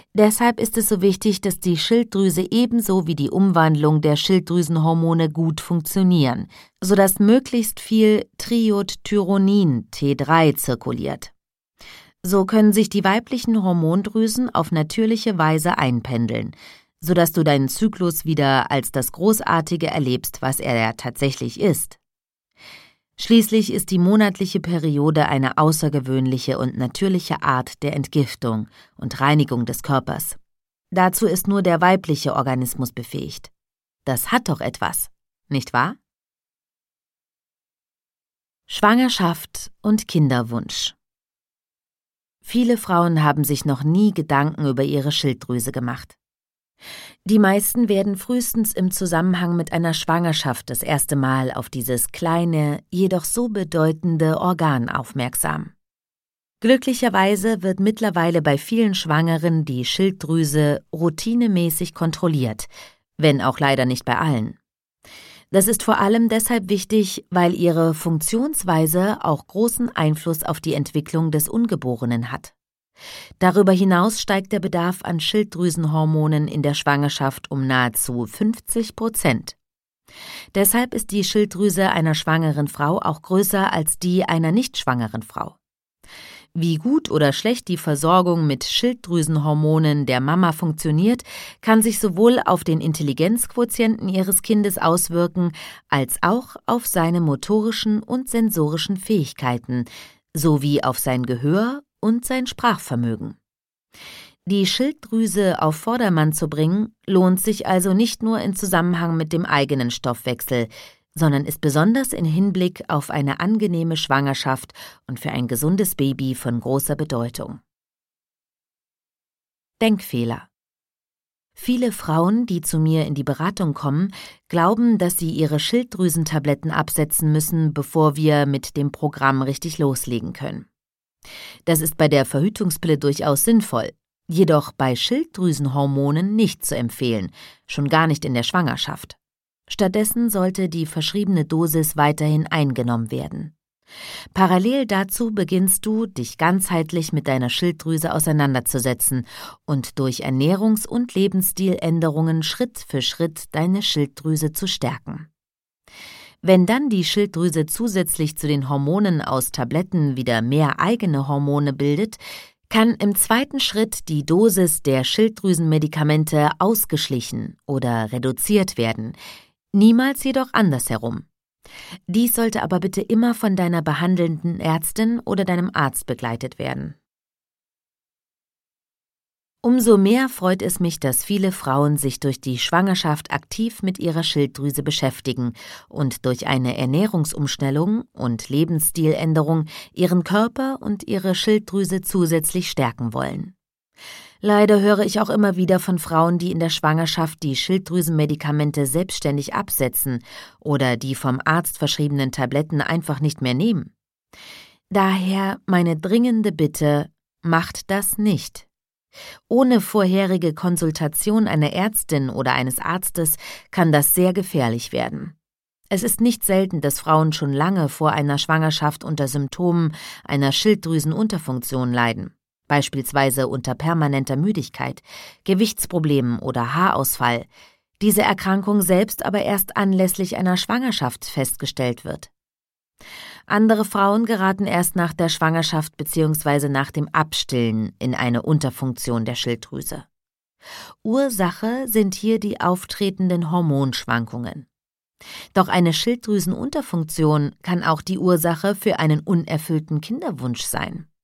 Deshalb ist es so wichtig, dass die Schilddrüse ebenso wie die Umwandlung der Schilddrüsenhormone gut funktionieren, sodass möglichst viel Triiodthyronin T3 zirkuliert. So können sich die weiblichen Hormondrüsen auf natürliche Weise einpendeln, sodass du deinen Zyklus wieder als das Großartige erlebst, was er ja tatsächlich ist. Schließlich ist die monatliche Periode eine außergewöhnliche und natürliche Art der Entgiftung und Reinigung des Körpers. Dazu ist nur der weibliche Organismus befähigt. Das hat doch etwas, nicht wahr? Schwangerschaft und Kinderwunsch. Viele Frauen haben sich noch nie Gedanken über ihre Schilddrüse gemacht. Die meisten werden frühestens im Zusammenhang mit einer Schwangerschaft das erste Mal auf dieses kleine, jedoch so bedeutende Organ aufmerksam. Glücklicherweise wird mittlerweile bei vielen Schwangeren die Schilddrüse routinemäßig kontrolliert, wenn auch leider nicht bei allen. Das ist vor allem deshalb wichtig, weil ihre Funktionsweise auch großen Einfluss auf die Entwicklung des Ungeborenen hat. Darüber hinaus steigt der Bedarf an Schilddrüsenhormonen in der Schwangerschaft um nahezu 50%. Deshalb ist die Schilddrüse einer schwangeren Frau auch größer als die einer nicht schwangeren Frau. Wie gut oder schlecht die Versorgung mit Schilddrüsenhormonen der Mama funktioniert, kann sich sowohl auf den Intelligenzquotienten ihres Kindes auswirken, als auch auf seine motorischen und sensorischen Fähigkeiten, sowie auf sein Gehör und sein Sprachvermögen. Die Schilddrüse auf Vordermann zu bringen, lohnt sich also nicht nur in Zusammenhang mit dem eigenen Stoffwechsel, sondern ist besonders in Hinblick auf eine angenehme Schwangerschaft und für ein gesundes Baby von großer Bedeutung. Denkfehler. Viele Frauen, die zu mir in die Beratung kommen, glauben, dass sie ihre Schilddrüsentabletten absetzen müssen, bevor wir mit dem Programm richtig loslegen können. Das ist bei der Verhütungspille durchaus sinnvoll, jedoch bei Schilddrüsenhormonen nicht zu empfehlen, schon gar nicht in der Schwangerschaft. Stattdessen sollte die verschriebene Dosis weiterhin eingenommen werden. Parallel dazu beginnst du, dich ganzheitlich mit deiner Schilddrüse auseinanderzusetzen und durch Ernährungs- und Lebensstiländerungen Schritt für Schritt deine Schilddrüse zu stärken. Wenn dann die Schilddrüse zusätzlich zu den Hormonen aus Tabletten wieder mehr eigene Hormone bildet, kann im zweiten Schritt die Dosis der Schilddrüsenmedikamente ausgeglichen oder reduziert werden, niemals jedoch andersherum. Dies sollte aber bitte immer von deiner behandelnden Ärztin oder deinem Arzt begleitet werden. Umso mehr freut es mich, dass viele Frauen sich durch die Schwangerschaft aktiv mit ihrer Schilddrüse beschäftigen und durch eine Ernährungsumstellung und Lebensstiländerung ihren Körper und ihre Schilddrüse zusätzlich stärken wollen. Leider höre ich auch immer wieder von Frauen, die in der Schwangerschaft die Schilddrüsenmedikamente selbstständig absetzen oder die vom Arzt verschriebenen Tabletten einfach nicht mehr nehmen. Daher meine dringende Bitte, macht das nicht. Ohne vorherige Konsultation einer Ärztin oder eines Arztes kann das sehr gefährlich werden. Es ist nicht selten, dass Frauen schon lange vor einer Schwangerschaft unter Symptomen einer Schilddrüsenunterfunktion leiden, beispielsweise unter permanenter Müdigkeit, Gewichtsproblemen oder Haarausfall, diese Erkrankung selbst aber erst anlässlich einer Schwangerschaft festgestellt wird. Andere Frauen geraten erst nach der Schwangerschaft bzw. nach dem Abstillen in eine Unterfunktion der Schilddrüse. Ursache sind hier die auftretenden Hormonschwankungen. Doch eine Schilddrüsenunterfunktion kann auch die Ursache für einen unerfüllten Kinderwunsch sein.